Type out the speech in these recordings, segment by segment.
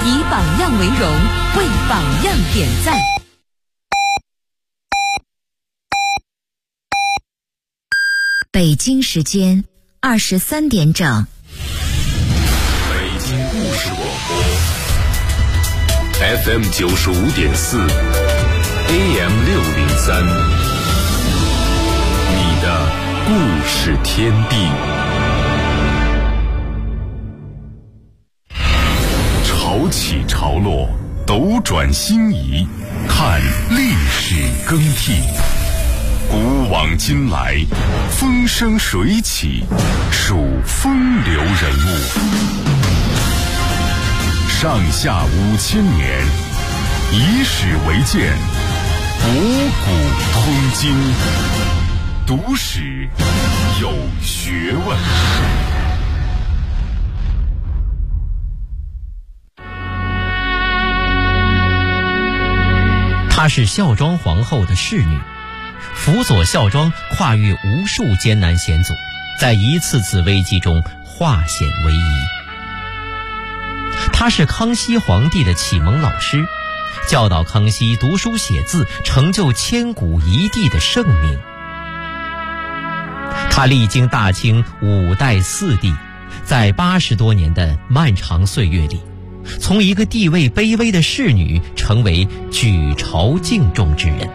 以榜样为荣，为榜样点赞。 北京时间23点整。 北京故事广播 FM 95.4 AM 603，你的故事天地。潮起潮落，斗转星移，看历史更替。古往今来，风生水起，数风流人物。上下5000年，以史为鉴，博古通今，读史有学问。 她是孝庄皇后的侍女，辅佐孝庄跨越无数艰难险阻，在一次次危机中化险为夷。她是康熙皇帝的启蒙老师，教导康熙读书写字，成就千古一帝的盛名。她历经大清5代4帝，在80多年的漫长岁月里，从一个地位卑微的侍女成为举朝敬重之人。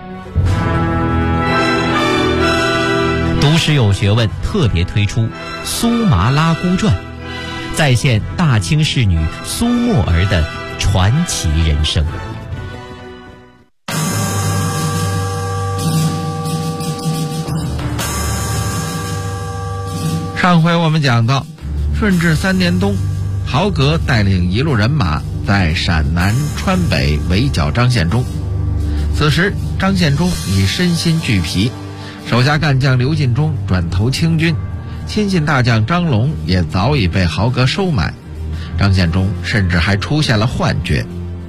读史有学问特别推出《苏麻拉姑传》，再现大清侍女苏沫儿的传奇人生。 上回我们讲到，顺治3年冬，豪格带领一路人马在陕南川北围剿张献忠。此时张献忠已身心俱疲，手下干将刘进忠转投清军，亲信大将张龙也早已被豪格收买，张献忠甚至还出现了幻觉。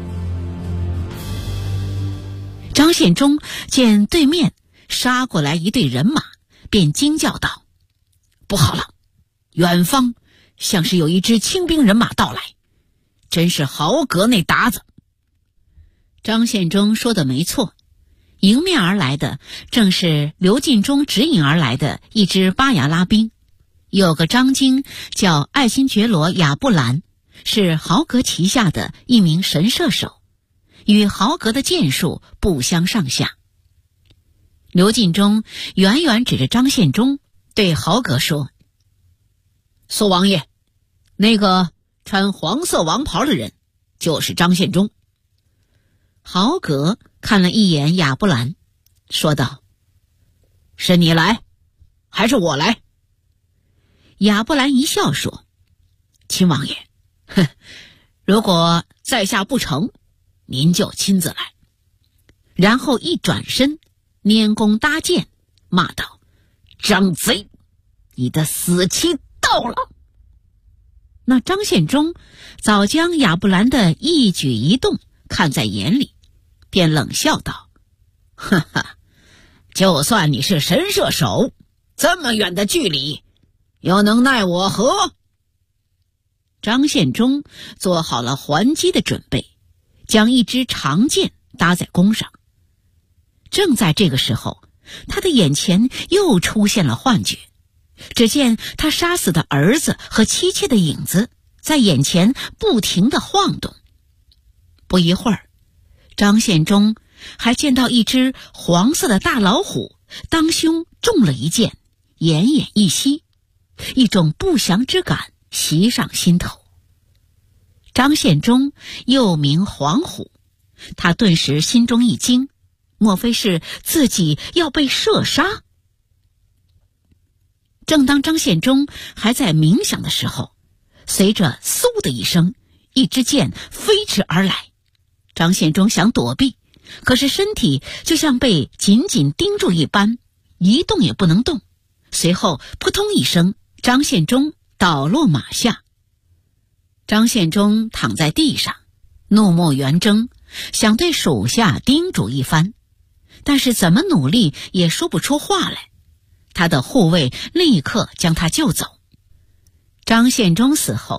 张献忠见对面杀过来一队人马，便惊叫道：“不好了，远方像是有一支清兵人马到来，真是豪格那鞑子。”张献忠说的没错，迎面而来的正是刘进忠指引而来的一支巴牙拉兵，有个张京叫爱新觉罗亚布兰，是豪格旗下的一名神射手，与豪格的箭术不相上下。刘进忠远远指着张献忠对豪格说：“苏王爷，那个穿黄色王袍的人就是张献忠。”豪格看了一眼亚布兰，说道：“是你来，还是我来？”亚布兰一笑说：“亲王爷，如果在下不成，您就亲自来。”然后一转身，拈弓搭箭，骂道：“张贼，你的死期到了！”那张献忠早将亚布兰的一举一动看在眼里，便冷笑道：“哈哈，就算你是神射手，这么远的距离，又能奈我何？”张献忠做好了还击的准备，将一支长箭搭在弓上。正在这个时候，他的眼前又出现了幻觉，只见他杀死的儿子和妻妾的影子在眼前不停地晃动。不一会儿，张献忠还见到一只黄色的大老虎当胸中了一箭，奄奄一息，一种不祥之感袭上心头。张献忠又名黄虎，他顿时心中一惊，莫非是自己要被射杀？正当张献忠还在冥想的时候，随着嗖的一声，一支箭飞驰而来。张献忠想躲避，可是身体就像被紧紧盯住一般，一动也不能动。随后扑通一声，张献忠倒落马下。张献忠躺在地上，怒目圆睁，想对属下叮嘱一番，但是怎么努力也说不出话来。他的护卫立刻将他救走。张献忠死后，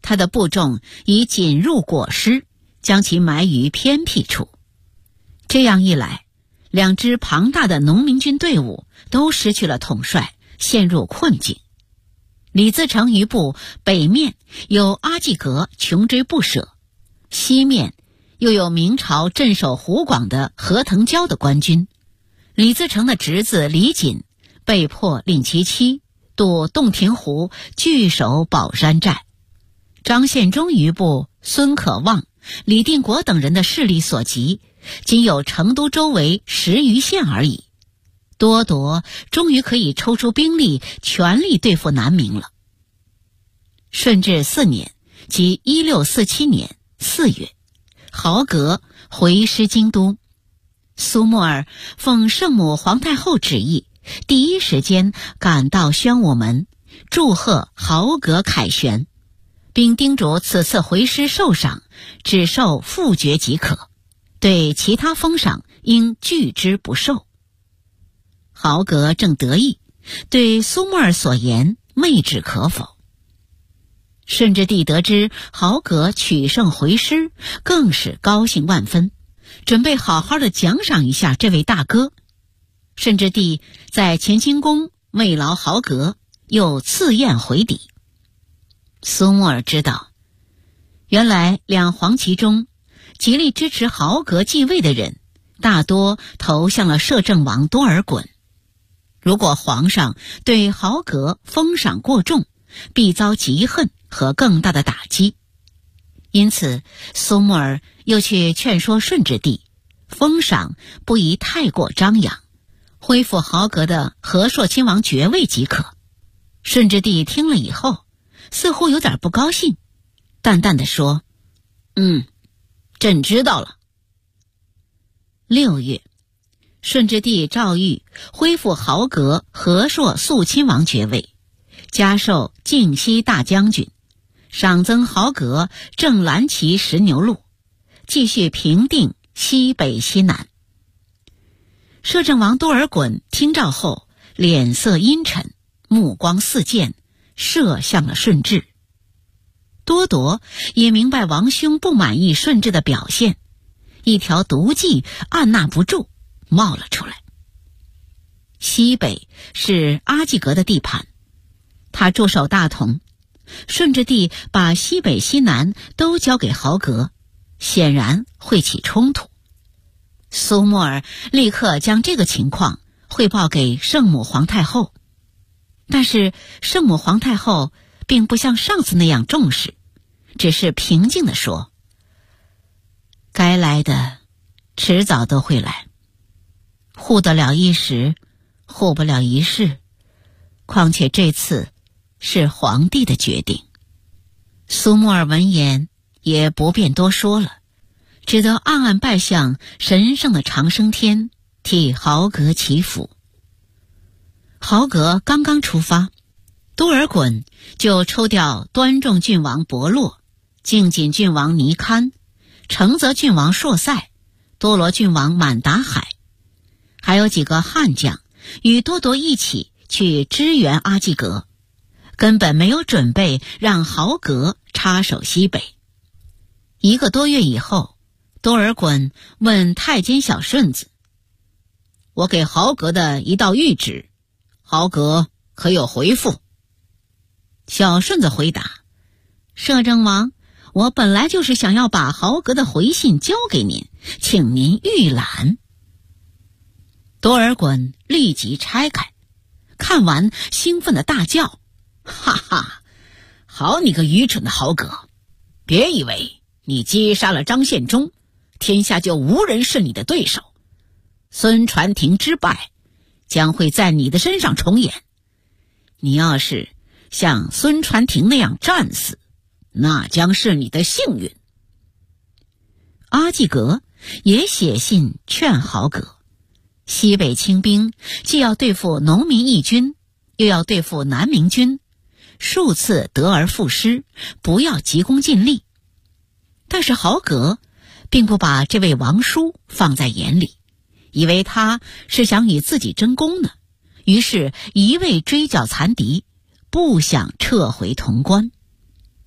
他的部众已紧入果师，将其埋于偏僻处。这样一来，两支庞大的农民军队伍都失去了统帅，陷入困境。李自成余部北面有阿济格穷追不舍，西面又有明朝镇守湖广的何腾蛟的官军。李自成的侄子李锦被迫令其妻渡洞庭湖，据守宝山寨。张献忠余部孙可望、李定国等人的势力所及，仅有成都周围10余县而已。多铎终于可以抽出兵力，全力对付南明了。顺治4年，即1647年4月，豪格回师京都。苏沫儿奉圣母皇太后旨意，第一时间赶到宣武门，祝贺豪格凯旋，并叮嘱此次回师受赏只受复爵即可，对其他封赏应拒之不受。豪格正得意，对苏沫儿所言昧止可否。顺治帝得知豪格取胜回师，更是高兴万分，准备好好的奖赏一下这位大哥。顺治帝在乾清宫慰劳豪格，又赐宴回抵。苏沫儿知道，原来两黄旗中极力支持豪格继位的人，大多投向了摄政王多尔衮。如果皇上对豪格封赏过重，必遭嫉恨和更大的打击。因此苏沫儿又去劝说顺治帝，封赏不宜太过张扬，恢复豪格的和硕亲王爵位即可。顺治帝听了以后，似乎有点不高兴，淡淡地说：“朕知道了。”6月，顺治帝诏谕恢复豪格和硕肃亲王爵位，加授靖西大将军，赏增豪格正蓝旗10牛鹿，继续平定西北西南。摄政王多尔衮听诏后，脸色阴沉，目光似箭，射向了顺治。多铎也明白王兄不满意顺治的表现，一条毒计按捺不住，冒了出来。西北是阿济格的地盘，他驻守大同，顺治帝把西北西南都交给豪格，显然会起冲突。苏沫儿立刻将这个情况汇报给圣母皇太后，但是圣母皇太后并不像上次那样重视，只是平静地说：“该来的迟早都会来，护得了一时，护不了一世，况且这次是皇帝的决定。”苏沫儿闻言也不便多说了，只得暗暗拜向神圣的长生天，替豪格祈福。豪格刚刚出发，多尔衮就抽调端重郡王伯洛、靖锦郡王尼堪、承泽郡王硕塞、多罗郡王满达海，还有几个汉将与多铎一起去支援阿济格，根本没有准备让豪格插手西北。1个多月以后，多尔衮问太监小顺子：“我给豪格的一道谕旨，豪格可有回复？”小顺子回答：“摄政王，我本来就是想要把豪格的回信交给您，请您预览。”多尔衮立即拆开，看完兴奋的大叫：“哈哈，好你个愚蠢的豪格！别以为你击杀了张献忠，天下就无人是你的对手。孙传庭之败将会在你的身上重演。你要是像孙传庭那样战死，那将是你的幸运。”阿济格也写信劝豪格，西北清兵既要对付农民义军，又要对付南明军，数次得而复失，不要急功近利。但是豪格并不把这位王叔放在眼里，以为他是想与自己争功呢，于是一味追剿残敌，不想撤回潼关。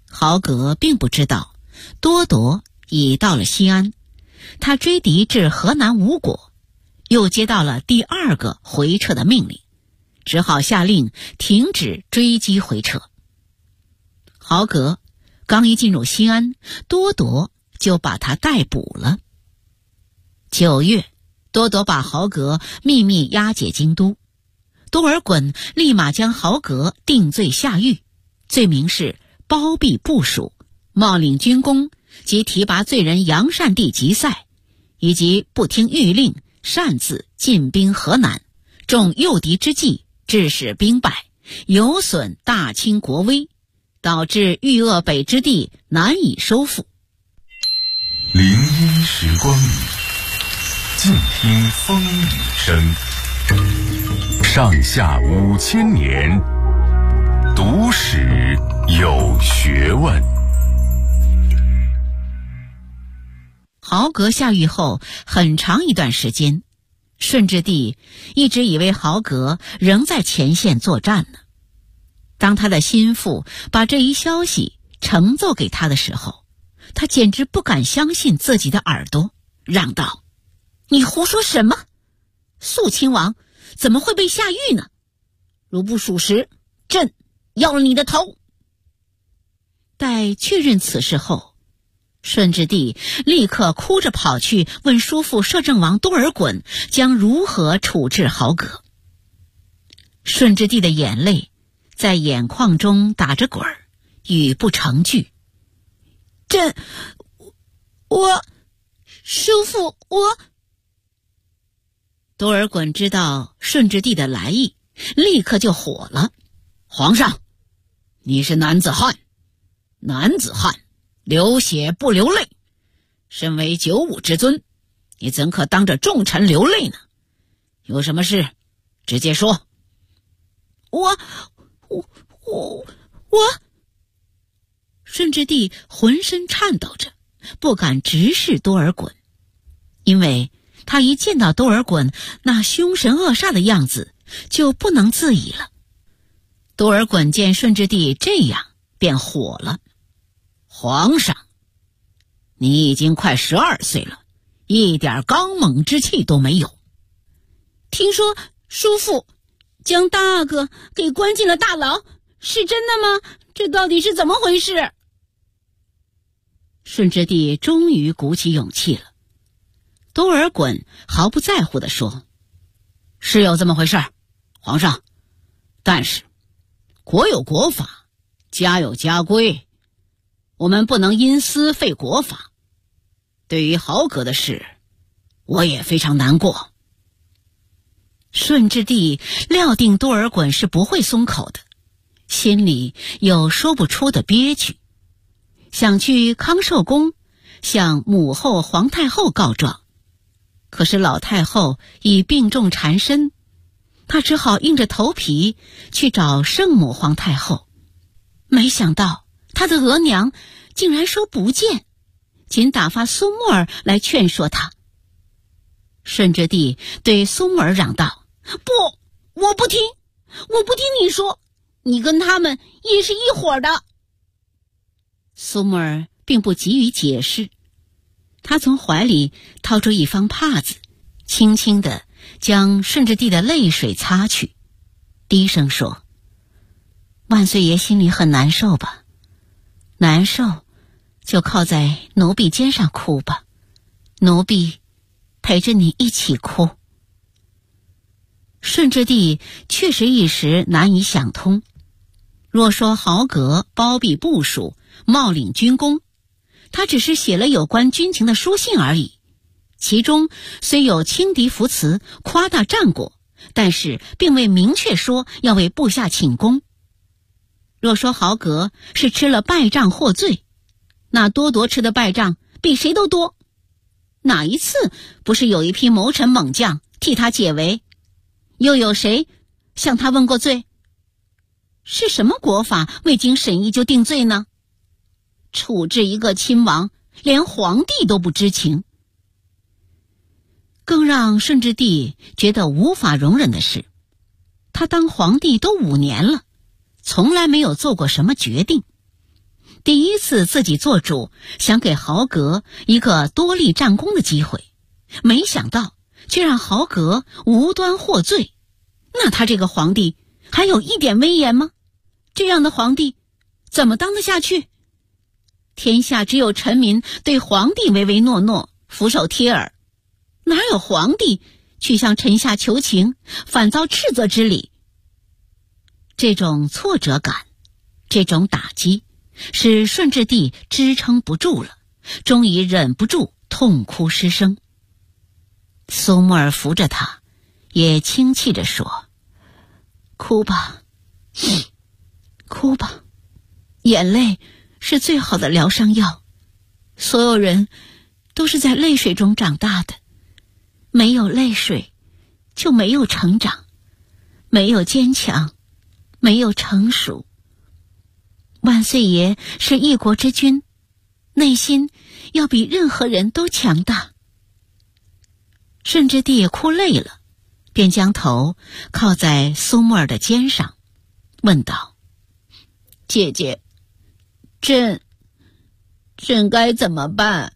豪格并不知道多铎已到了西安，他追敌至河南无果，又接到了第2个回撤的命令，只好下令停止追击回撤。豪格刚一进入西安，多铎就把他逮捕了。9月，多铎把豪格秘密押解京都，多尔衮立马将豪格定罪下狱，罪名是包庇部属、冒领军功及提拔罪人杨善地吉赛，以及不听谕令擅自进兵河南，中诱敌之计，致使兵败，有损大清国威，导致豫鄂北之地难以收复。 林荫时光里，静听风雨声。上下5000年，读史有学问。 豪格下狱后很长一段时间，顺治帝一直以为豪格仍在前线作战呢。当他的心腹把这一消息呈奏给他的时候，他简直不敢相信自己的耳朵，嚷道：“你胡说什么？肃亲王怎么会被下狱呢？如不属实，朕要了你的头！”待确认此事后，顺治帝立刻哭着跑去问叔父摄政王多尔衮将如何处置豪格。顺治帝的眼泪在眼眶中打着滚儿，语不成句。叔父，多尔衮知道顺治帝的来意，立刻就火了。皇上，你是男子汉，男子汉流血不流泪，身为95之尊，你怎可当着众臣流泪呢？有什么事直接说。我顺治帝浑身颤抖着，不敢直视多尔衮，因为他一见到多尔衮那凶神恶煞的样子，就不能自已了。多尔衮见顺治帝这样，便火了。皇上，你已经快12岁了，一点刚猛之气都没有。听说叔父将大阿哥给关进了大牢，是真的吗？这到底是怎么回事？顺治帝终于鼓起勇气了。多尔衮毫不在乎地说：“是有这么回事，皇上，但是国有国法，家有家规，我们不能因私废国法。对于豪格的事，我也非常难过。”顺治帝料定多尔衮是不会松口的，心里有说不出的憋屈，想去康寿宫向母后皇太后告状，可是老太后已病重缠身，他只好硬着头皮去找圣母皇太后。没想到他的额娘竟然说不见，仅打发苏木儿来劝说他。顺治帝对苏木儿嚷道：“不，我不听你说，你跟他们也是一伙的。”苏木儿并不急于解释，他从怀里掏出一方帕子，轻轻地将顺治帝的泪水擦去，低声说：“万岁爷心里很难受吧？难受就靠在奴婢肩上哭吧，奴婢陪着你一起哭。”顺治帝确实一时难以想通，若说豪格包庇部属，冒领军功，他只是写了有关军情的书信而已，其中虽有轻敌扶持，夸大战果，但是并未明确说要为部下请功。若说豪格是吃了败仗获罪，那多铎吃的败仗比谁都多，哪一次不是有一批谋臣猛将替他解围？又有谁向他问过罪？是什么国法未经审议就定罪呢？处置一个亲王，连皇帝都不知情。更让顺治帝觉得无法容忍的是，他当皇帝都5年了，从来没有做过什么决定， 第一次自己做主，想给豪格一个多立战功的机会，没想到却让豪格无端获罪。那他这个皇帝还有一点威严吗？这样的皇帝怎么当得下去？天下只有臣民对皇帝唯唯诺诺，俯首帖耳，哪有皇帝去向臣下求情，反遭斥责之理？这种挫折感，这种打击，使顺治帝支撑不住了，终于忍不住痛哭失声。苏沫儿扶着他，也轻泣着说：“哭吧，哭吧，眼泪是最好的疗伤药。所有人都是在泪水中长大的，没有泪水，就没有成长，没有坚强，没有成熟。万岁爷是一国之君，内心要比任何人都强大。”顺治帝也哭累了，便将头靠在苏沫儿的肩上，问道：“姐姐，朕该怎么办？”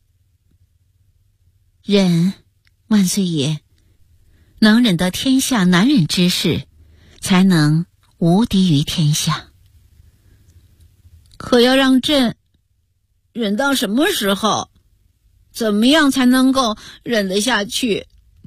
忍，万岁爷，能忍得天下难忍之事，才能无敌于天下。可要让朕忍到什么时候？怎么样才能够忍得下去？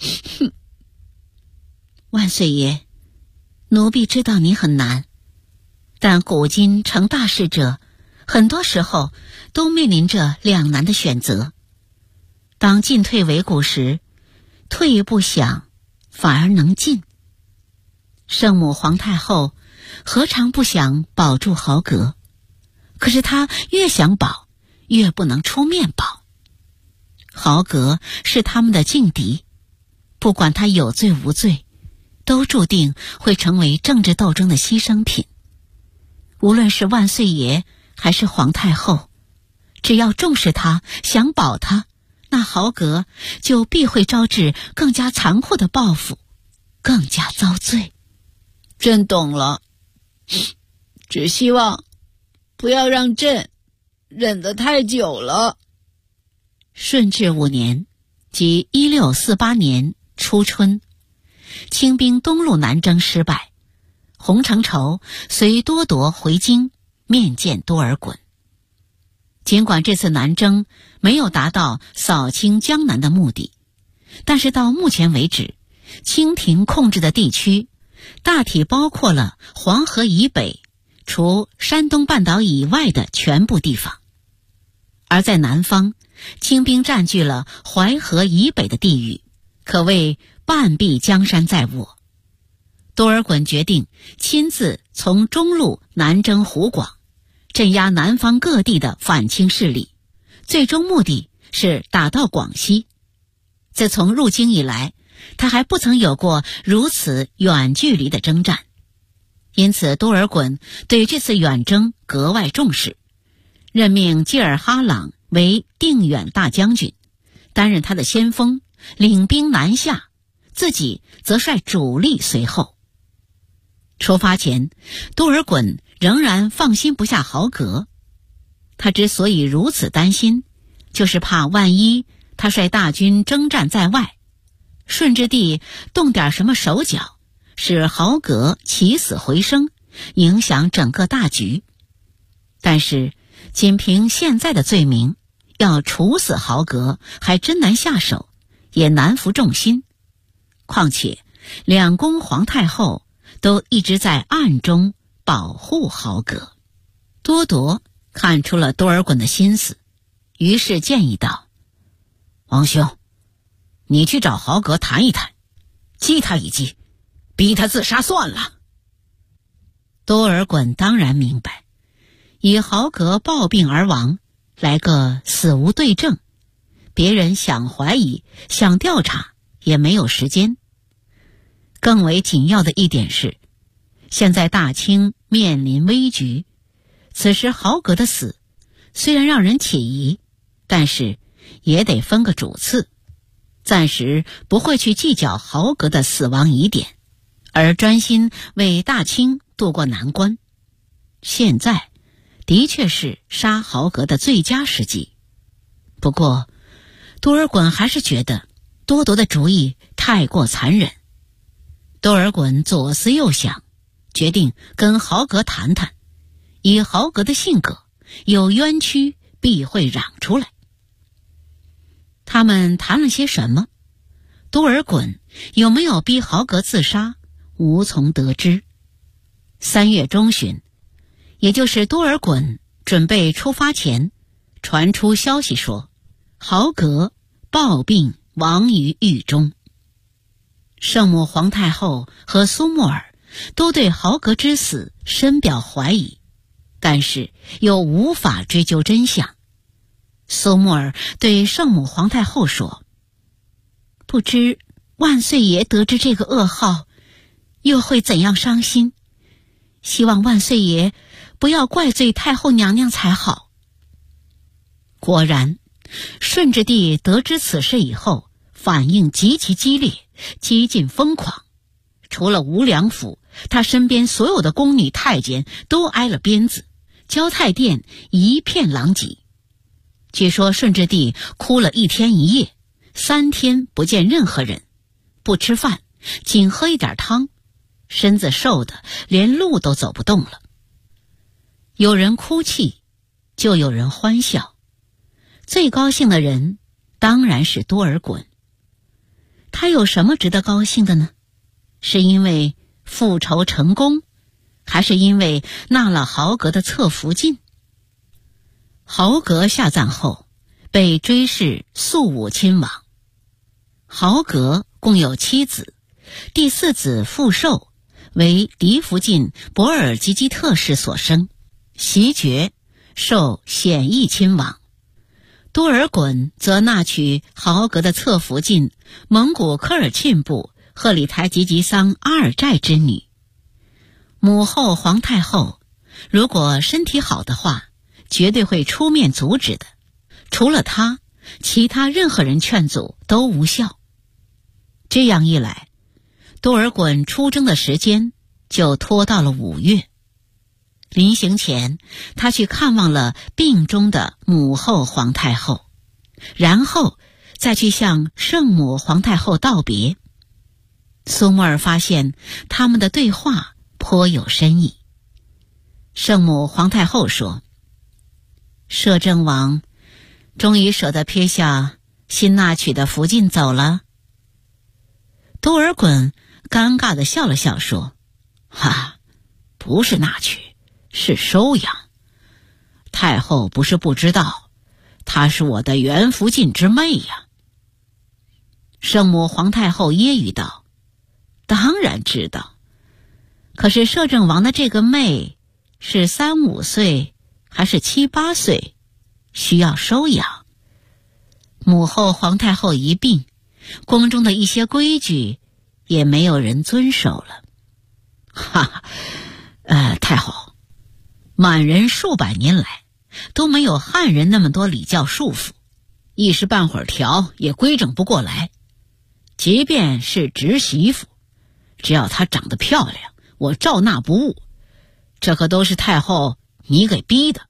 万岁爷，奴婢知道你很难，但古今成大事者，很多时候都面临着两难的选择。当进退维谷时，退一步想，反而能进。圣母皇太后何尝不想保住豪格？可是她越想保，越不能出面保。豪格是他们的劲敌，不管他有罪无罪，都注定会成为政治斗争的牺牲品。无论是万岁爷还是皇太后，只要重视他，想保他，那豪格就必会招致更加残酷的报复，更加遭罪。朕懂了，只希望不要让朕忍得太久了。顺治5年，即1648年初春，清兵东路南征失败，洪承畴随多铎回京面见多尔衮。尽管这次南征没有达到扫清江南的目的，但是到目前为止，清廷控制的地区大体包括了黄河以北除山东半岛以外的全部地方，而在南方，清兵占据了淮河以北的地域，可谓半壁江山在握。多尔衮决定亲自从中路南征湖广，镇压南方各地的反清势力，最终目的是打到广西。自从入京以来，他还不曾有过如此远距离的征战，因此多尔衮对这次远征格外重视，任命济尔哈朗为定远大将军，担任他的先锋，领兵南下，自己则率主力随后。出发前，多尔衮仍然放心不下豪格。他之所以如此担心，就是怕万一他率大军征战在外，顺治帝动点什么手脚，使豪格起死回生，影响整个大局。但是仅凭现在的罪名，要处死豪格还真难下手，也难服众心。况且两宫皇太后都一直在暗中保护豪格。多铎看出了多尔衮的心思，于是建议道：“王兄，你去找豪格谈一谈，激他一激，逼他自杀算了。”多尔衮当然明白，以豪格暴病而亡，来个死无对证，别人想怀疑想调查也没有时间。更为紧要的一点是，现在大清面临危局，此时豪格的死虽然让人起疑，但是也得分个主次，暂时不会去计较豪格的死亡疑点，而专心为大清渡过难关。现在的确是杀豪格的最佳时机。不过多尔衮还是觉得多铎的主意太过残忍。多尔衮左思右想，决定跟豪格谈谈，以豪格的性格，有冤屈必会嚷出来。他们谈了些什么？多尔衮有没有逼豪格自杀，无从得知。3月中旬，也就是多尔衮准备出发前，传出消息说，豪格暴病亡于狱中。圣母皇太后和苏木尔都对豪格之死深表怀疑，但是又无法追究真相。苏木尔对圣母皇太后说，不知万岁爷得知这个噩耗又会怎样伤心，希望万岁爷不要怪罪太后娘娘才好。果然，顺治帝得知此事以后，反应极其激烈，几近疯狂。除了吴良府，他身边所有的宫女太监都挨了鞭子，交泰殿一片狼藉。据说顺治帝哭了1天1夜，3天不见任何人，不吃饭，仅喝一点汤，身子瘦得连路都走不动了。有人哭泣，就有人欢笑。最高兴的人当然是多尔衮。他有什么值得高兴的呢？是因为复仇成功，还是因为纳了豪格的侧福晋？豪格下葬后，被追谥肃武亲王。豪格共有7子，第4子傅寿为嫡福晋博尔济基特氏所生，袭爵，受显义亲王。多尔衮则纳娶豪格的侧福晋蒙古科尔沁部赫里台吉吉桑阿尔寨之女。母后皇太后如果身体好的话，绝对会出面阻止的，除了她，其他任何人劝阻都无效。这样一来，多尔衮出征的时间就拖到了5月。临行前，他去看望了病中的母后皇太后，然后再去向圣母皇太后道别。苏木尔发现他们的对话颇有深意。圣母皇太后说，摄政王终于舍得撇下新纳娶的福晋走了。多尔衮尴尬地笑了笑说，不是纳娶，是收养。太后不是不知道，她是我的原福晋之妹呀。圣母皇太后揶揄道，当然知道，可是摄政王的这个妹是3、5岁还是7、8岁，需要收养。母后皇太后一病，宫中的一些规矩也没有人遵守了。太后，满人数百年来都没有汉人那么多礼教束缚，一时半会儿调也规整不过来。即便是侄媳妇，只要她长得漂亮，我照纳不误。这可都是太后你给逼的。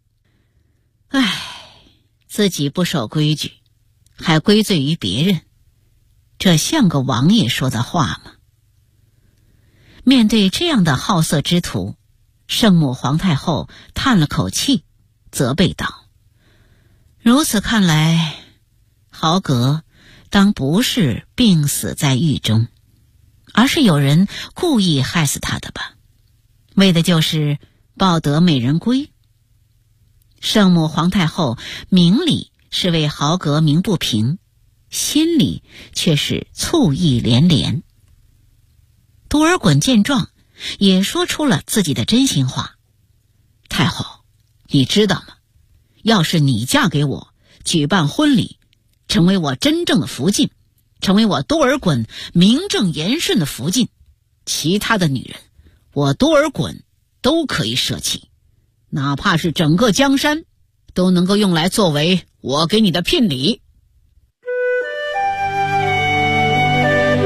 自己不守规矩，还归罪于别人，这像个王爷说的话吗？面对这样的好色之徒，圣母皇太后叹了口气，责备道，如此看来，豪格当不是病死在狱中，而是有人故意害死他的吧，为的就是抱得美人归。圣母皇太后明里是为豪格鸣不平，心里却是醋意连连。多尔衮见状，也说出了自己的真心话。太后，你知道吗？要是你嫁给我，举办婚礼，成为我真正的福晋，成为我多尔衮名正言顺的福晋，其他的女人，我多尔衮都可以舍弃，哪怕是整个江山，都能够用来作为我给你的聘礼。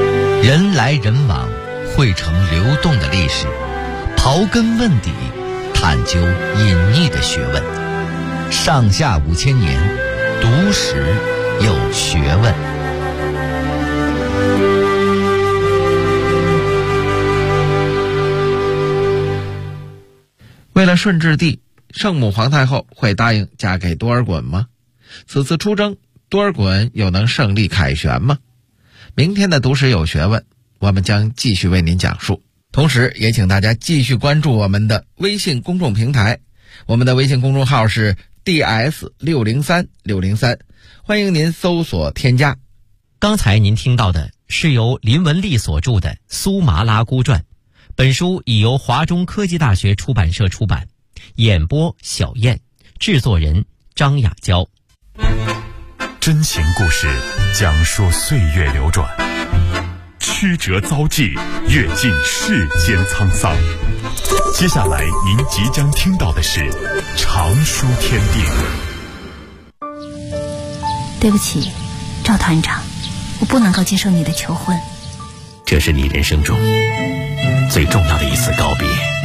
人来人往，汇成流动的历史。刨根问底， 探究隐匿的学问。上下5000年，读史有学问。为了顺治帝，圣母皇太后会答应嫁给多尔衮吗？此次出征，多尔衮又能胜利凯旋吗？明天的读史有学问，我们将继续为您讲述。同时也请大家继续关注我们的微信公众平台，我们的微信公众号是 DS603603，欢迎您搜索添加。 刚才您听到的是由林文丽所著的《苏麻拉姑传》，本书已由华中科技大学出版社出版，演播小燕，制作人张雅娇。 真情故事讲述岁月流转，曲折遭际，阅尽世间沧桑。接下来您即将听到的是常书天地。 对不起，赵团长，我不能够接受你的求婚。 这是你人生中最重要的一次告别，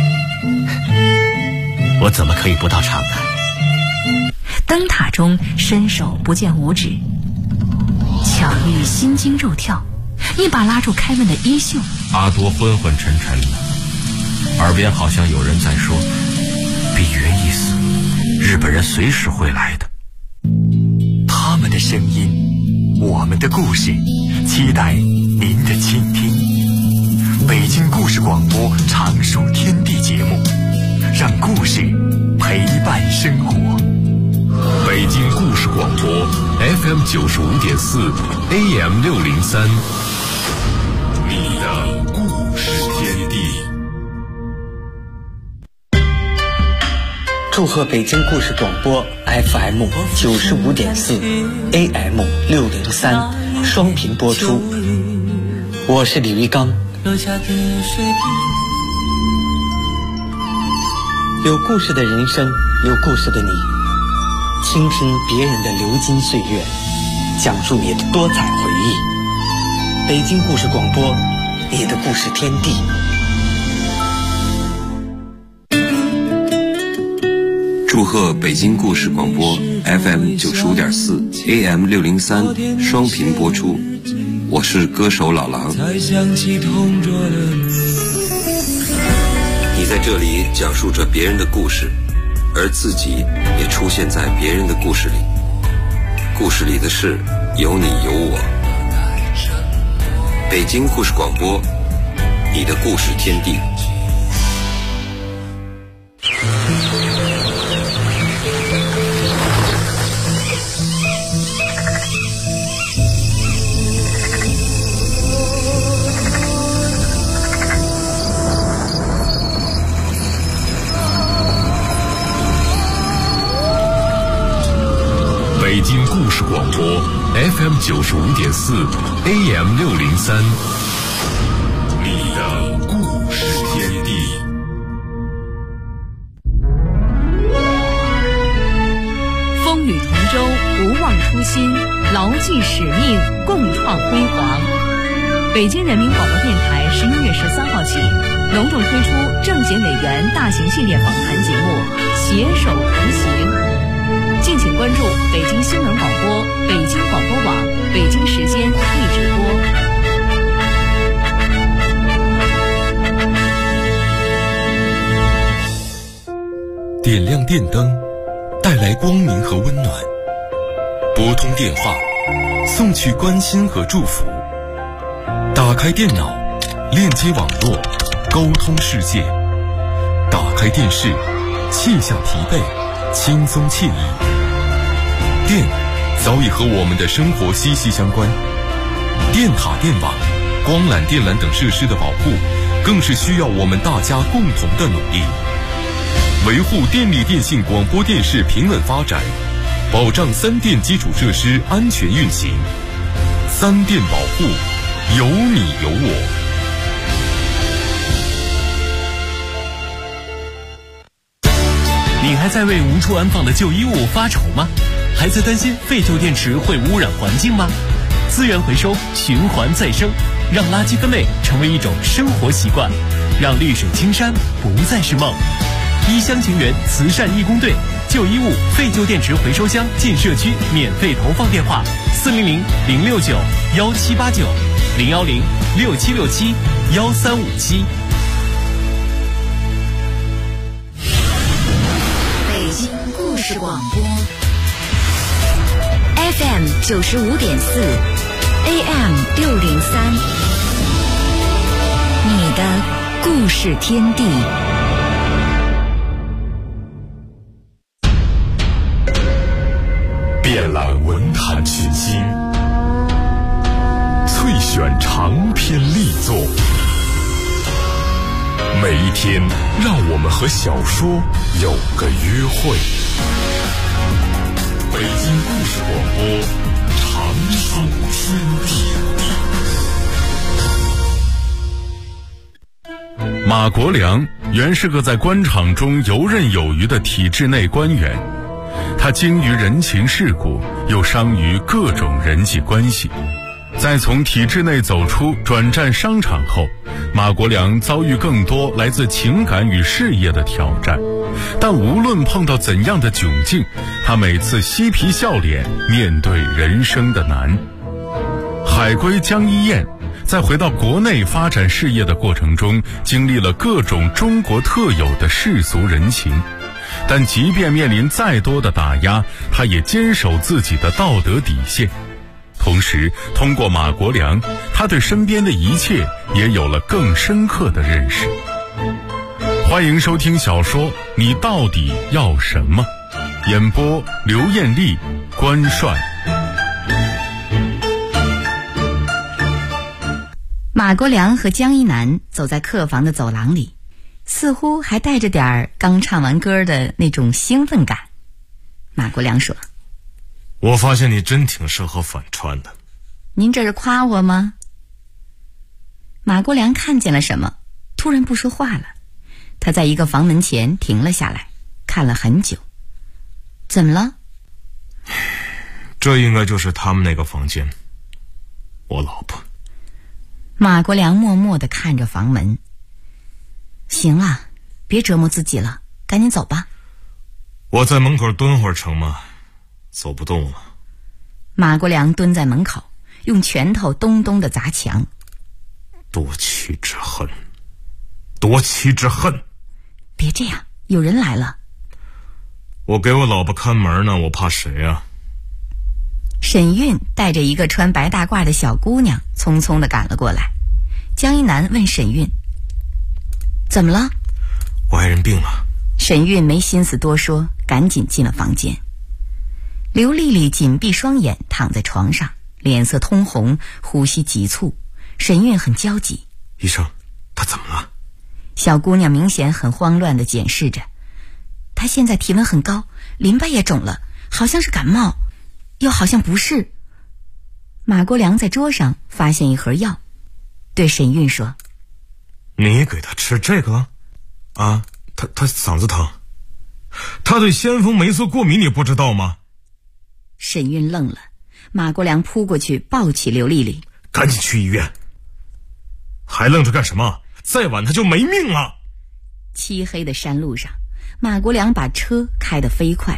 我怎么可以不到场呢？ 灯塔中伸手不见五指，巧遇心惊肉跳，一把拉住开门的衣袖。 阿多昏昏沉沉的，耳边好像有人在说：比约一死，日本人随时会来的。 他们的声音，我们的故事，期待您的倾听。北京故事广播常书天地节目，让故事陪伴生活。 北京故事广播 FM 95.4 AM 603，你的故事天地。 祝贺北京故事广播 FM 95.4 AM 603双频播出。我是李玉刚。有故事的人生，有故事的你，倾听别人的流金岁月，讲述你的多彩回忆。北京故事广播，你的故事天地。 祝贺北京故事广播 FM 95.4 AM 603双频播出。我是歌手老狼。你在这里讲述着别人的故事，而自己也出现在别人的故事里。故事里的事有你有我。北京故事广播，你的故事天地。 北京故事广播 FM 95.4 AM 603，你的故事天地。 风雨同舟，不忘初心，牢记使命，共创辉煌。北京人民广播电台11月13号起，隆重推出政协委员大型系列访谈节目《携手同行》。敬请关注北京新闻广播、北京广播网、北京时间未直播。 点亮电灯，带来光明和温暖；拨通电话，送去关心和祝福；打开电脑，链接网络，沟通世界；打开电视，卸下疲惫，轻松惬意。电早已和我们的生活息息相关，电塔、电网、光缆、电缆等设施的保护，更是需要我们大家共同的努力。维护电力电信广播电视平稳发展，保障三电基础设施安全运行。三电保护，有你有我。 你还在为无处安放的旧衣物发愁吗？还在担心废旧电池会污染环境吗？资源回收，循环再生，让垃圾分类成为一种生活习惯，让绿水青山不再是梦。 一厢情愿慈善义工队，旧衣物、废旧电池回收箱进社区免费投放电话：400-069-1789，010-6767-1357。 北京故事广播 FM 95.4 AM 603，你的故事天地。 遍览文坛群星，萃选长篇力作。每一天，让我们和小说有个约会。北京故事广播，长寿天地。马国良原是个在官场中游刃有余的体制内官员，他精于人情世故，又商于各种人际关系。在从体制内走出转战商场后，马国良遭遇更多来自情感与事业的挑战，但无论碰到怎样的窘境，他每次嬉皮笑脸面对人生的难。海归江一燕在回到国内发展事业的过程中，经历了各种中国特有的世俗人情，但即便面临再多的打压，他也坚守自己的道德底线。同时，通过马国良，他对身边的一切也有了更深刻的认识。欢迎收听小说《你到底要什么》，演播刘艳丽、关帅。 马国良和江一南走在客房的走廊里，似乎还带着点刚唱完歌的那种兴奋感。马国良说： 我发现你真挺适合反串的。 您这是夸我吗？马国良看见了什么，突然不说话了。他在一个房门前停了下来，看了很久。怎么了？ 这应该就是他们那个房间，我老婆。 马国良默默地看着房门。行了，别折磨自己了，赶紧走吧。 我在门口蹲会儿成吗？走不动了。 马国良蹲在门口，用拳头咚咚地砸墙。 夺妻之恨，夺妻之恨。 别这样，有人来了。 我给我老婆看门呢，我怕谁啊？ 沈韵带着一个穿白大褂的小姑娘匆匆地赶了过来。江一南问沈韵：怎么了？ 我爱人病了。 沈韵没心思多说，赶紧进了房间。刘丽丽紧闭双眼躺在床上，脸色通红，呼吸急促。沈韵很焦急。 医生，她怎么了？ 小姑娘明显很慌乱地检视着。她现在体温很高，淋巴也肿了，好像是感冒，又好像不是。马国良在桌上发现一盒药，对沈韵说： 你给她吃这个了？啊，她嗓子疼，她对先锋霉素过敏，你不知道吗？ 沈韵愣了，马国良扑过去抱起刘丽丽， 赶紧去医院。还愣着干什么？再晚她就没命了。 漆黑的山路上，马国良把车开得飞快，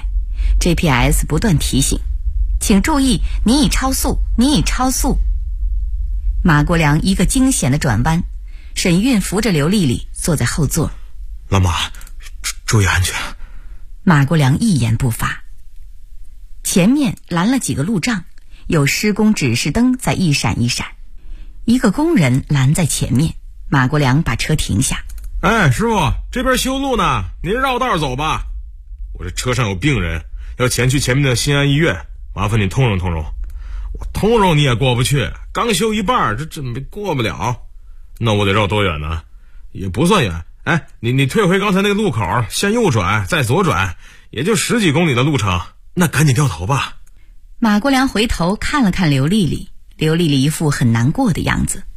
GPS 不断提醒：请注意，你已超速，你已超速。马国良一个惊险的转弯，沈韵扶着刘丽丽坐在后座。 老马，注意安全。 马国良一言不发。前面拦了几个路障，有施工指示灯在一闪一闪。一个工人拦在前面，马国良把车停下。 哎，师傅，这边修路呢，您绕道走吧。我这车上有病人，要前去前面的新安医院，麻烦你通融通融。我通融你也过不去，刚修一半，这没过不了。那我得绕多远呢？也不算远。哎，你退回刚才那个路口，先右转，再左转，也就10几公里的路程。那赶紧掉头吧。 马国良回头看了看刘丽丽，刘丽丽一副很难过的样子。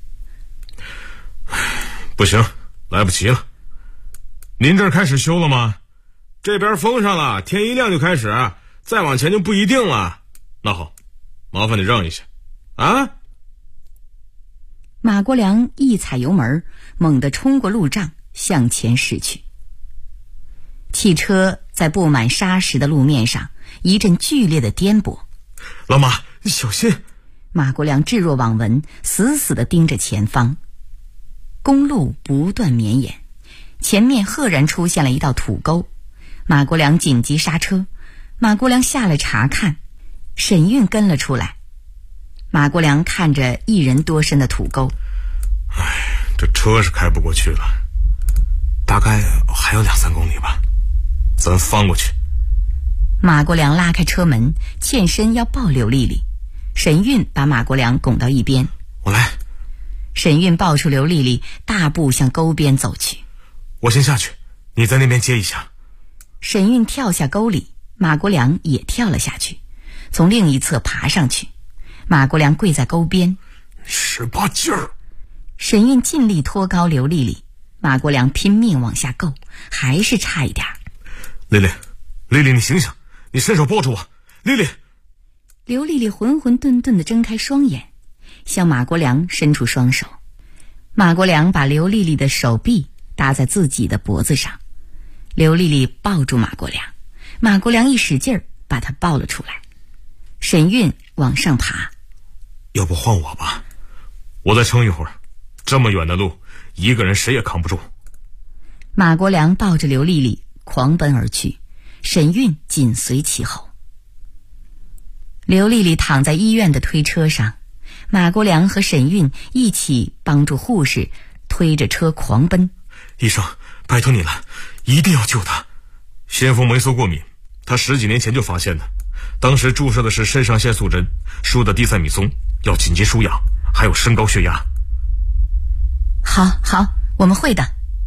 不行，来不及了。您这儿开始修了吗？这边封上了，天一亮就开始，再往前就不一定了。那好，麻烦你让一下啊。 马国良一踩油门，猛地冲过路障，向前驶去。 汽车在布满沙石的路面上一阵剧烈的颠簸。 老马，你小心！ 马国良置若罔闻，死死地盯着前方。公路不断绵延，前面赫然出现了一道土沟。马国良紧急刹车，马国良下来查看，沈运跟了出来。马国良看着1人多深的土沟， 这车是开不过去了，大概还有2-3公里吧，咱翻过去。 马国良拉开车门，欠身要抱刘丽丽。沈运把马国良拱到一边， 我来。 沈运抱住刘丽丽，大步向沟边走去。 我先下去，你在那边接一下。 沈运跳下沟里，马国良也跳了下去，从另一侧爬上去。马国良跪在沟边， 使把劲儿。 沈运尽力托高刘丽丽，马国良拼命往下够，还是差一点。 丽丽，你醒醒，你伸手抱住我，丽丽。 刘丽丽浑浑沌沌地睁开双眼，向马国良伸出双手。马国良把刘丽丽的手臂搭在自己的脖子上，刘丽丽抱住马国良，马国良一使劲儿把她抱了出来。沈运往上爬， 要不换我吧，我再撑一会儿，这么远的路，一个人谁也扛不住。 马国良抱着刘丽丽狂奔而去，沈运紧随其后。刘丽丽躺在医院的推车上，马国良和沈运一起帮助护士推着车狂奔。 医生，拜托你了，一定要救她。先锋霉素过敏，她10几年前就发现的，当时注射的是肾上腺素针，输的地塞米松，要紧急输氧，还有升高血压。 好，我们会的。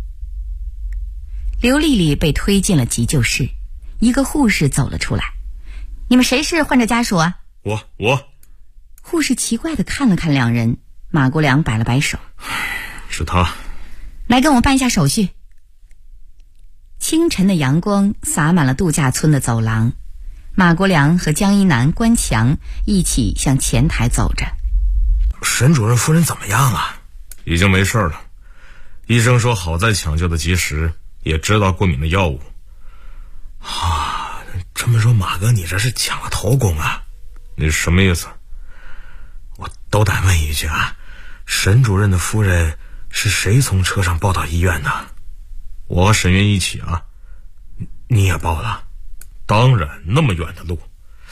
刘丽丽被推进了急救室，一个护士走了出来。你们谁是患者家属啊？ 我。 护士奇怪地看了看两人，马国良摆了摆手。 是他。 来跟我办一下手续。清晨的阳光洒满了度假村的走廊，马国良和江一南、关强一起向前台走着。 沈主任夫人怎么样啊？已经没事了，医生说好在抢救的及时，也知道过敏的药物。这么说马哥你这是抢了头功啊？你是什么意思？我斗胆问一句啊，沈主任的夫人是谁从车上抱到医院的？我和沈运一起啊。你也抱了？当然，那么远的路，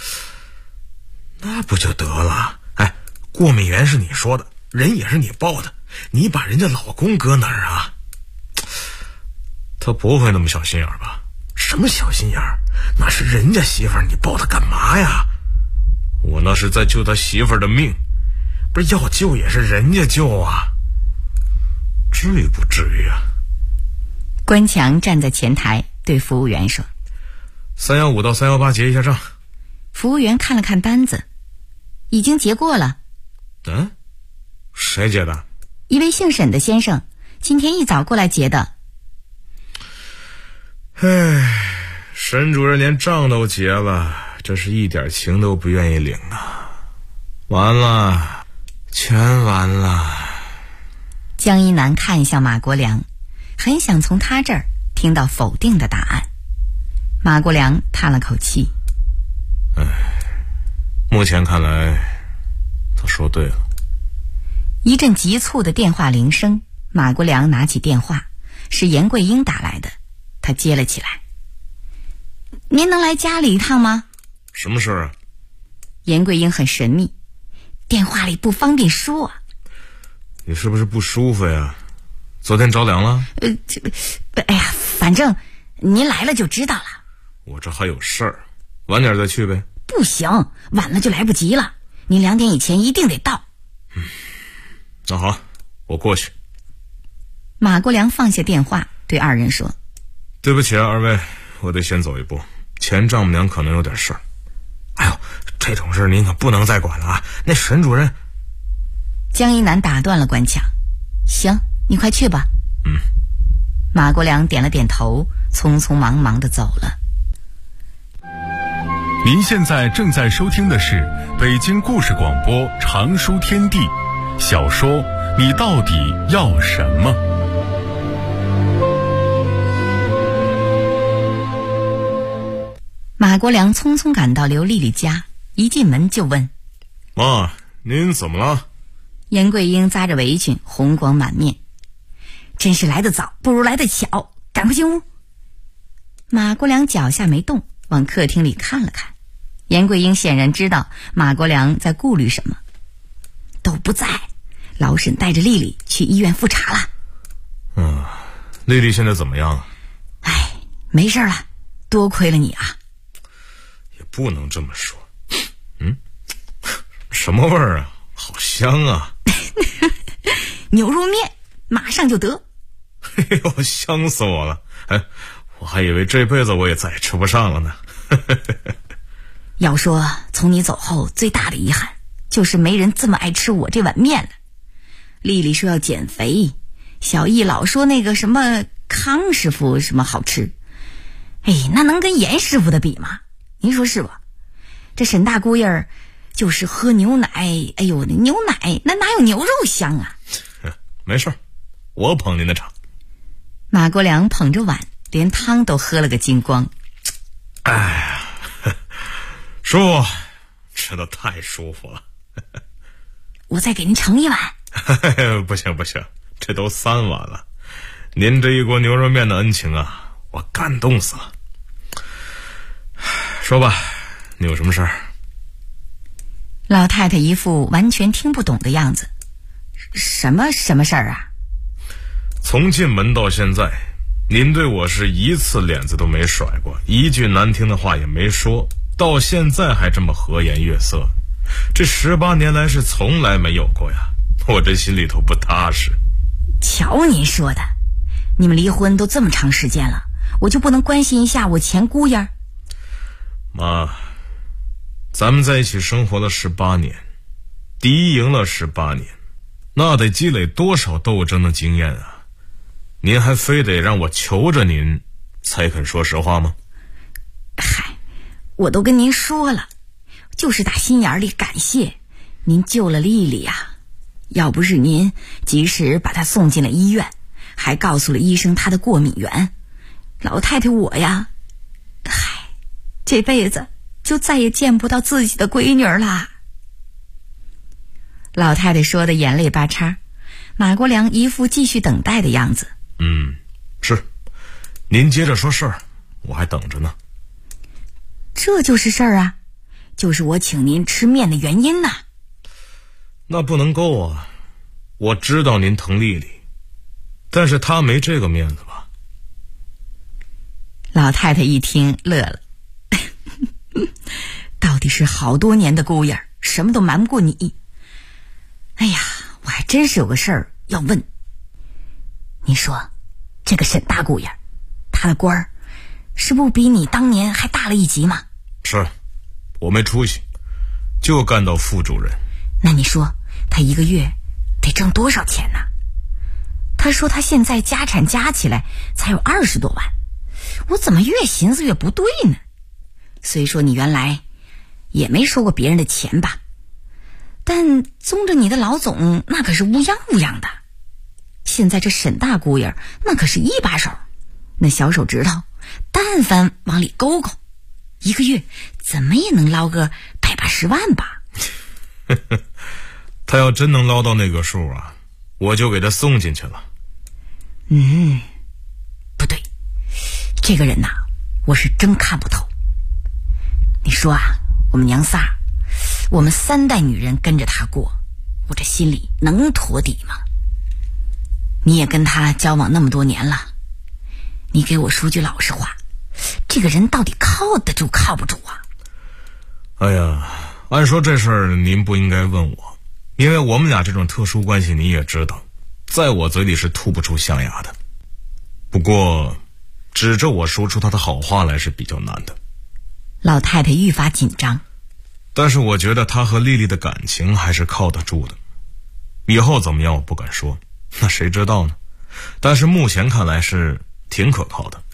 那不就得了？过敏源是你说的，人也是你抱的，你把人家老公搁哪儿啊？他不会那么小心眼吧？什么小心眼儿？那是人家媳妇儿，你抱她干嘛呀？我那是在救他媳妇儿的命，不是要救也是人家救啊，至于不至于啊？ 关强站在前台对服务员说 ：315到318结一下账。 服务员看了看单子，已经结过了。 谁结的？ 一位姓沈的先生，今天一早过来结的。 沈主任连账都结了，这是一点情都不愿意领啊！完了，全完了。 江一南看向马国良，很想从他这儿听到否定的答案。马国良叹了口气， 目前看来他说对了。 一阵急促的电话铃声，马国良拿起电话，是严桂英打来的，他接了起来。您能来家里一趟吗？ 什么事啊？ 严桂英很神秘，电话里不方便说。 你是不是不舒服呀？昨天着凉了？ 反正您来了就知道了。 我这还有事儿，晚点再去呗。 不行，晚了就来不及了。您2点以前一定得到。 那好，我过去。 马国良放下电话，对二人说： 对不起啊，二位，我得先走一步，前丈母娘可能有点事儿。这种事您可不能再管了啊！那沈主任…… 江一南打断了关强：行，你快去吧。马国良点了点头，匆匆忙忙地走了。 您现在正在收听的是北京故事广播长书天地小说《你到底要什么》。 马国良匆匆赶到刘丽丽家，一进门就问： 妈，您怎么了？ 严桂英扎着围裙，红光满面。真是来得早不如来得巧，赶快进屋。马国良脚下没动，往客厅里看了看。严桂英显然知道马国良在顾虑什么。都不在，老沈带着丽丽去医院复查了。 丽丽现在怎么样？ 没事了，多亏了你啊。 也不能这么说。什么味儿啊？好香啊。 牛肉面马上就得。 哎呦，香死我了。我还以为这辈子我也再也吃不上了呢。 要说从你走后最大的遗憾，就是没人这么爱吃我这碗面了。丽丽说要减肥，小易老说那个什么康师傅什么好吃，那能跟严师傅的比吗？您说是吧？这沈大姑爷儿就是喝牛奶，牛奶那哪有牛肉香啊？ 没事，我捧您的场。 马国良捧着碗，连汤都喝了个精光。 哎呀，舒服，吃得太舒服了。 我再给您盛一碗。 不行，这都3碗了。您这一锅牛肉面的恩情啊，我感动死了。说吧，你有什么事儿？ 老太太一副完全听不懂的样子。什么事儿啊？ 从进门到现在，您对我是一次脸子都没甩过，一句难听的话也没说，到现在还这么和颜悦色，这18年来是从来没有过呀，我这心里头不踏实。 瞧您说的，你们离婚都这么长时间了，我就不能关心一下我前姑爷？ 妈，咱们在一起生活了18年，敌营了18年，那得积累多少斗争的经验啊！您还非得让我求着您才肯说实话吗？ 我都跟您说了，就是打心眼里感谢您救了丽丽啊！要不是您及时把她送进了医院，还告诉了医生她的过敏源，老太太我呀，这辈子就再也见不到自己的闺女了。老太太说的眼泪巴叉，马国良一副继续等待的样子。 是，您接着说事儿，我还等着呢。 这就是事儿啊，就是我请您吃面的原因呐。 那不能够啊，我知道您疼丽丽，但是她没这个面子吧？ 老太太一听乐了，到底是好多年的姑爷，什么都瞒不过你。我还真是有个事儿要问。你说这个沈大姑爷，他的官儿是不比你当年还大了一级吗？ 是，我没出息，就干到副主任。 那你说他一个月得挣多少钱呢？他说他现在家产加起来才有20多万，我怎么越寻思越不对呢？虽说你原来也没收过别人的钱吧，但宗着你的老总那可是乌泱乌泱的。现在这沈大姑爷那可是一把手，那小手指头但凡往里勾勾，一个月怎么也能捞个180万吧。 他要真能捞到那个数啊，我就给他送进去了。 不对，这个人呐，我是真看不透。你说啊，我们娘仨，我们3代女人跟着他过，我这心里能托底吗？你也跟他交往那么多年了，你给我说句老实话，这个人到底靠得住靠不住啊？ 按说这事儿您不应该问我，因为我们俩这种特殊关系你也知道，在我嘴里是吐不出象牙的。不过指着我说出他的好话来是比较难的。 老太太愈发紧张。 但是我觉得他和丽丽的感情还是靠得住的，以后怎么样我不敢说，那谁知道呢？但是目前看来是挺可靠的。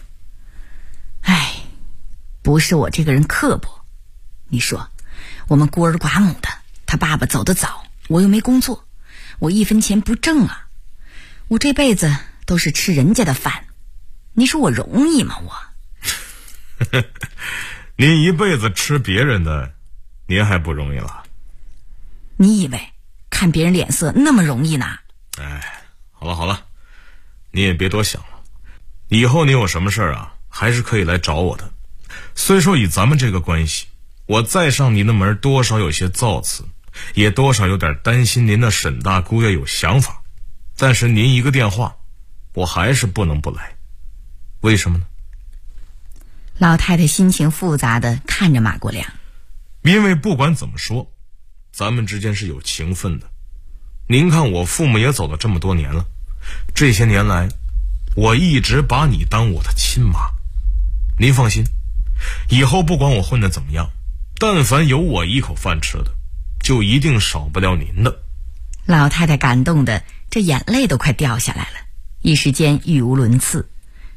不是我这个人刻薄，你说我们孤儿寡母的，他爸爸走得早，我又没工作，我1分钱不挣啊，我这辈子都是吃人家的饭，你说我容易吗？我您一辈子吃别人的，您还不容易了？ 你以为看别人脸色那么容易呢？ 哎，好了，你也别多想了。以后你有什么事儿啊，还是可以来找我的。虽说以咱们这个关系，我再上您的门多少有些造次，也多少有点担心您的沈大姑爷有想法，但是您一个电话，我还是不能不来。为什么呢？ 老太太心情复杂地看着马国良。 因为不管怎么说，咱们之间是有情分的。您看我父母也走了这么多年了，这些年来我一直把你当我的亲妈。您放心，以后不管我混得怎么样，但凡有我一口饭吃的，就一定少不了您的。 老太太感动的这眼泪都快掉下来了，一时间语无伦次。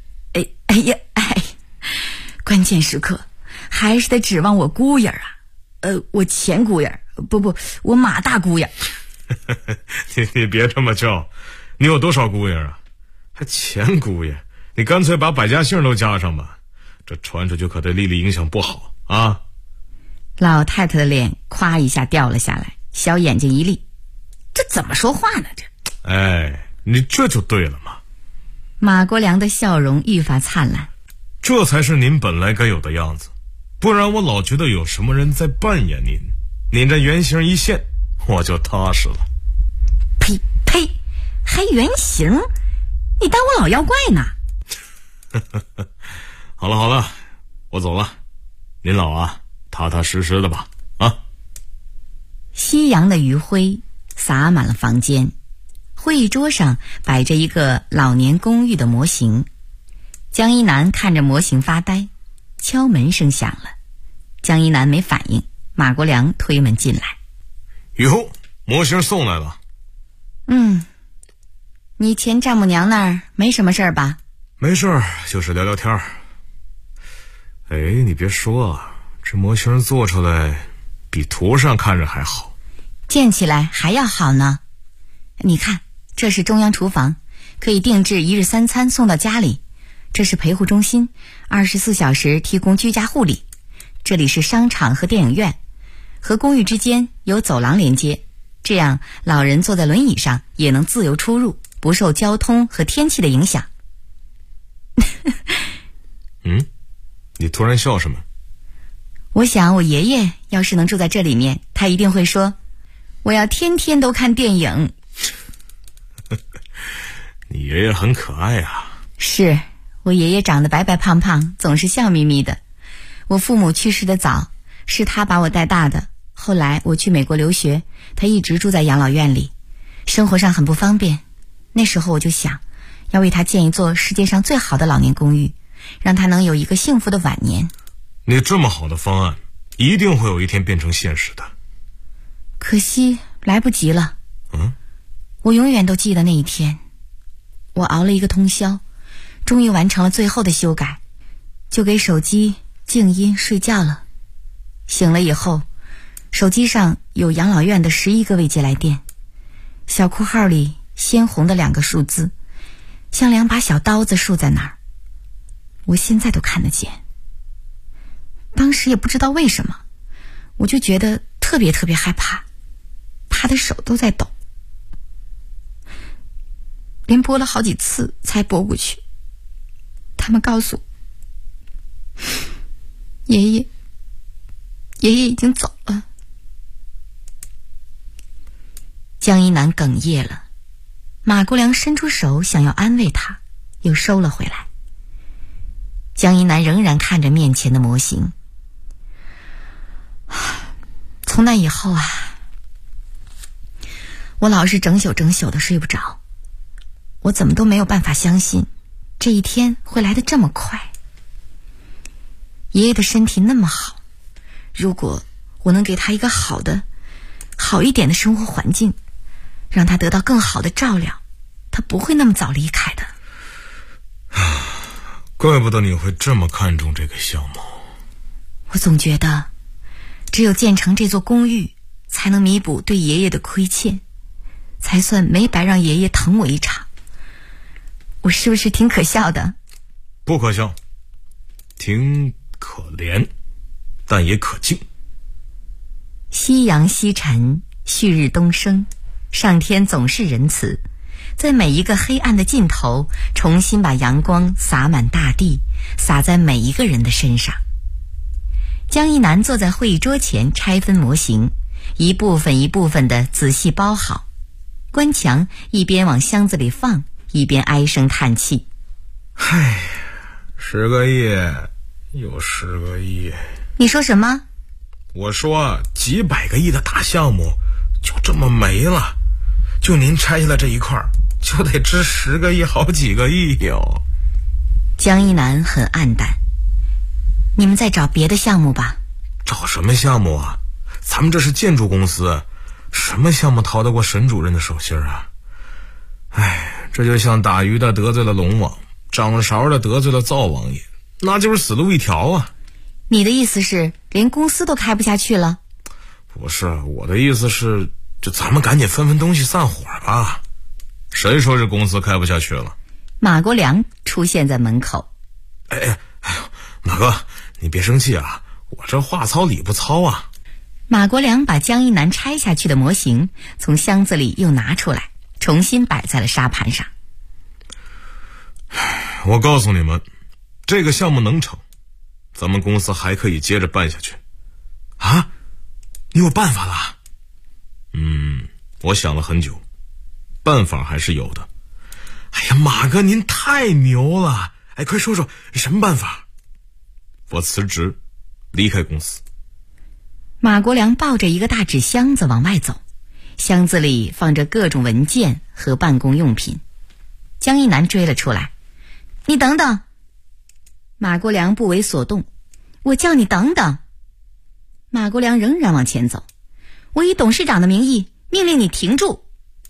关键时刻还是得指望我姑爷啊，我前姑爷，不，我马大姑爷。 你别这么叫，你有多少姑爷啊？还前姑爷？你干脆把百家姓都加上吧，这传出去可对丽丽影响不好啊。 老太太的脸咵一下掉了下来，小眼睛一立，这怎么说话呢？ 你这就对了嘛。 马国良的笑容愈发灿烂。 这才是您本来该有的样子，不然我老觉得有什么人在扮演您，您这原形一现，我就踏实了。 呸，还原形？你当我老妖怪呢？ 好了，我走了，您老啊，踏踏实实的吧啊。 夕阳的余晖洒满了房间，会议桌上摆着一个老年公寓的模型。江一南看着模型发呆，敲门声响了。江一南没反应，马国良推门进来。 哟，模型送来了。 你前丈母娘那儿没什么事儿吧？ 没事儿，就是聊聊天儿。你别说啊，这模型做出来比图上看着还好， 建起来还要好呢。你看，这是中央厨房，可以定制1日3餐送到家里。这是陪护中心，24小时提供居家护理。这里是商场和电影院，和公寓之间有走廊连接，这样老人坐在轮椅上也能自由出入，不受交通和天气的影响。 你突然笑什么？ 我想我爷爷要是能住在这里面，他一定会说，我要天天都看电影。 你爷爷很可爱啊。 是，我爷爷长得白白胖胖，总是笑眯眯的。我父母去世的早，是他把我带大的。后来我去美国留学，他一直住在养老院里，生活上很不方便。那时候我就想，要为他建一座世界上最好的老年公寓，让他能有一个幸福的晚年。 你这么好的方案，一定会有一天变成现实的。 可惜来不及了。我永远都记得那一天，我熬了一个通宵，终于完成了最后的修改，就给手机静音睡觉了。醒了以后，手机上有养老院的11个未接来电，小括号里鲜红的2个数字，像2把小刀子竖在那儿，我现在都看得见。当时也不知道为什么，我就觉得特别害怕，怕的手都在抖，连拨了好几次才拨过去。他们告诉我，爷爷已经走了。江一南哽咽了，马国良伸出手想要安慰他，又收了回来。江一南仍然看着面前的模型。从那以后啊，我老是整宿的睡不着，我怎么都没有办法相信这一天会来得这么快。爷爷的身体那么好，如果我能给他一个好一点的生活环境，让他得到更好的照料，他不会那么早离开的。 怪不得你会这么看重这个项目。 我总觉得只有建成这座公寓，才能弥补对爷爷的亏欠，才算没白让爷爷疼我一场。我是不是挺可笑的？ 不可笑，挺可怜。 但也可敬。 夕阳西沉，旭日东升，上天总是仁慈，在每一个黑暗的尽头，重新把阳光洒满大地，洒在每一个人的身上。江一南坐在会议桌前拆分模型，一部分一部分地仔细包好。关强一边往箱子里放，一边唉声叹气。 唉，10个亿，又10个亿。 你说什么？ 我说几百个亿的大项目就这么没了，就您拆下来这一块就得值10个亿好几个亿哟。 江一南很黯淡。你们再找别的项目吧。 找什么项目啊？咱们这是建筑公司，什么项目逃得过沈主任的手心啊？唉，这就像打鱼的得罪了龙王，掌勺的得罪了灶王爷，那就是死路一条啊。 你的意思是连公司都开不下去了？ 不是，我的意思是就咱们赶紧分东西散伙吧。谁说这公司开不下去了？ 马国良出现在门口。 哎，马哥，你别生气啊，我这话糙理不糙啊。 马国良把江一南拆下去的模型从箱子里又拿出来，重新摆在了沙盘上。 我告诉你们，这个项目能成，咱们公司还可以接着办下去。啊？你有办法了？我想了很久，办法还是有的。哎呀，马哥您太牛了！哎，快说说什么办法？我辞职，离开公司。 马国良抱着一个大纸箱子往外走，箱子里放着各种文件和办公用品。江一南追了出来。你等等！马国良不为所动。我叫你等等。马国良仍然往前走。我以董事长的名义命令你停住。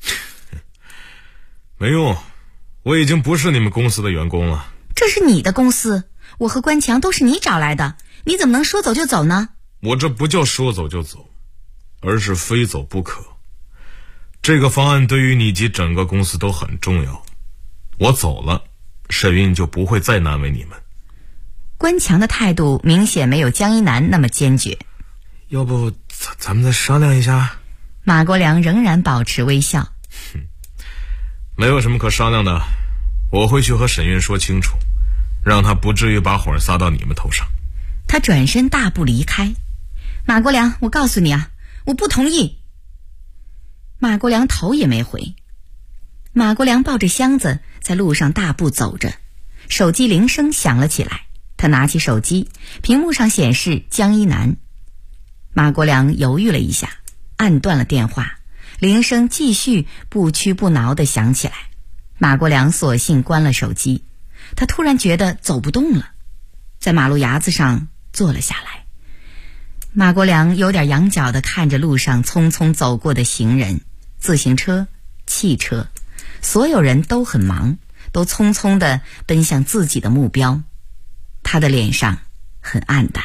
没用，我已经不是你们公司的员工了。 这是你的公司，我和关强都是你找来的，你怎么能说走就走呢？ 我这不叫说走就走，而是非走不可。这个方案对于你及整个公司都很重要。我走了，沈运就不会再难为你们。 关强的态度明显没有江一南那么坚决。 要不咱们再商量一下？ 马国良仍然保持微笑。 没有什么可商量的，我会去和沈运说清楚，让他不至于把火撒到你们头上。 他转身大步离开。马国良，我告诉你啊，我不同意。马国良头也没回。马国良抱着箱子在路上大步走着，手机铃声响了起来。他拿起手机，屏幕上显示江一南。马国良犹豫了一下，按断了电话。铃声继续不屈不挠地响起来。马国良索性关了手机。他突然觉得走不动了，在马路牙子上坐了下来。马国良有点仰角地看着路上匆匆走过的行人、自行车、汽车，所有人都很忙，都匆匆地奔向自己的目标。他的脸上很黯淡。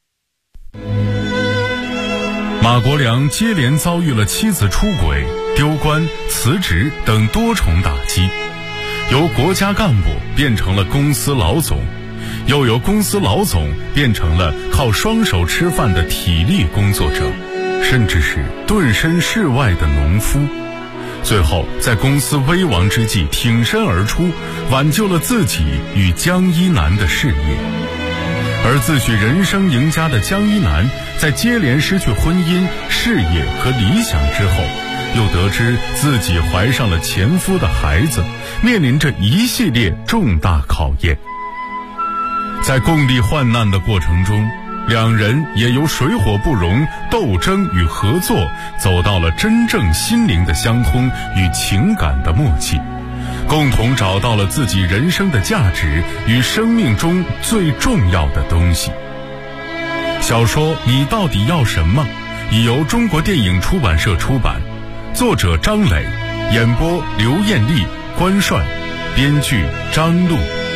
马国良接连遭遇了妻子出轨、丢官、辞职等多重打击，由国家干部变成了公司老总，又由公司老总变成了靠双手吃饭的体力工作者，甚至是顿身事外的农夫。最后在公司危亡之际挺身而出，挽救了自己与江一南的事业。而自诩人生赢家的江一南，在接连失去婚姻、事业和理想之后，又得知自己怀上了前夫的孩子，面临着一系列重大考验。在共历患难的过程中，两人也由水火不容、斗争与合作，走到了真正心灵的相通与情感的默契，共同找到了自己人生的价值与生命中最重要的东西。小说《你到底要什么》已由中国电影出版社出版，作者张磊，演播刘艳丽、关帅，编剧张璐。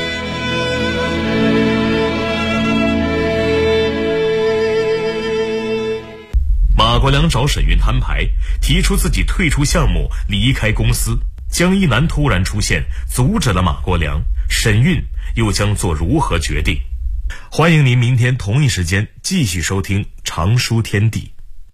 马国良找沈运摊牌，提出自己退出项目，离开公司。江一南突然出现，阻止了马国良。沈运又将做如何决定？ 欢迎您明天同一时间继续收听《常书天地》。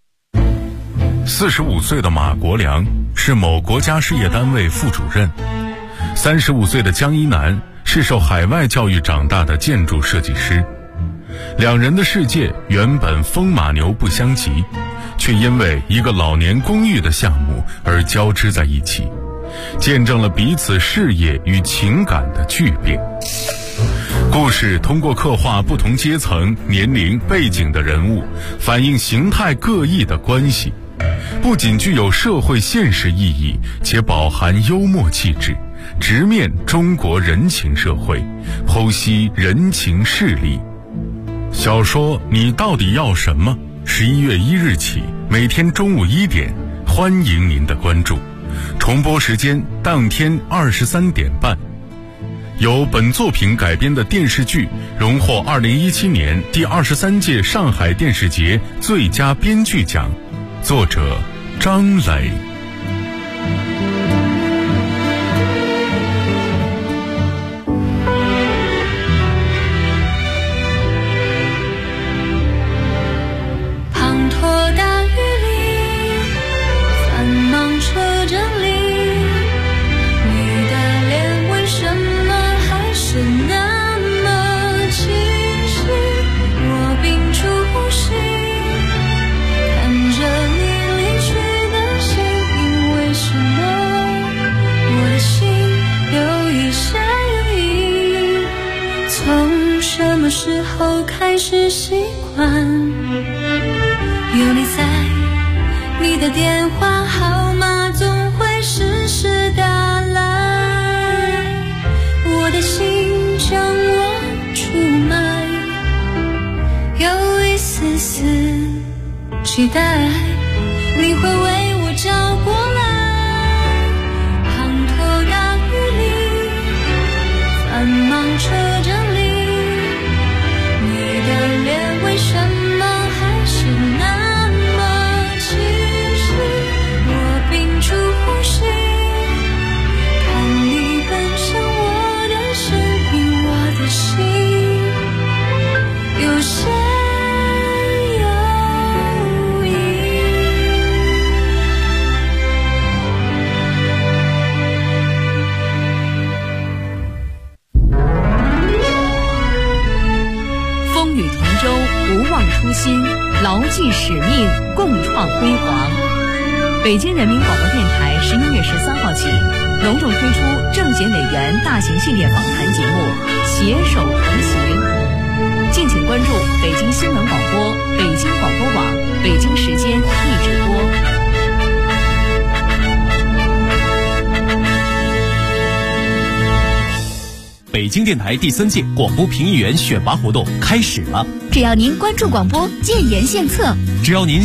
45岁的马国良是某国家事业单位副主任，35岁的江一楠是受海外教育长大的建筑设计师。两人的世界原本风马牛不相及，却因为一个老年公寓的项目而交织在一起，见证了彼此事业与情感的巨变。故事通过刻画不同阶层、年龄、背景的人物，反映形态各异的关系，不仅具有社会现实意义，且饱含幽默气质，直面中国人情社会，剖析人情势力。小说《你到底要什么》11月1日起，每天中午1点，欢迎您的关注。重播时间当天23点半。由本作品改编的电视剧荣获2017年第23届上海电视节最佳编剧奖，作者张磊。 滂沱大雨里，繁忙车站里，你的脸为什么还是那么清晰？我屏住呼吸，看着你离去的身影，为什么我的心有一些犹豫？从什么时候开始习惯有你在，你的电话号码总会时时打来，我的心将我出卖，有一丝丝期待你会为我找过来。滂沱大雨里，繁忙车站里，你的脸为什么还是那么清晰？我屏住呼吸，看你奔向我的身影，我的心有些犹豫。 风雨同舟，不忘初心，牢记使命，共创辉煌。北京人民广播电台11月13号起，隆重推出政协委员大型系列访谈节目《携手同行》，敬请关注北京新闻广播、北京广播网、北京时间一直播。 北京电台第3届广播评议员选拔活动开始了， 只要您关注广播，建言献策， 只要您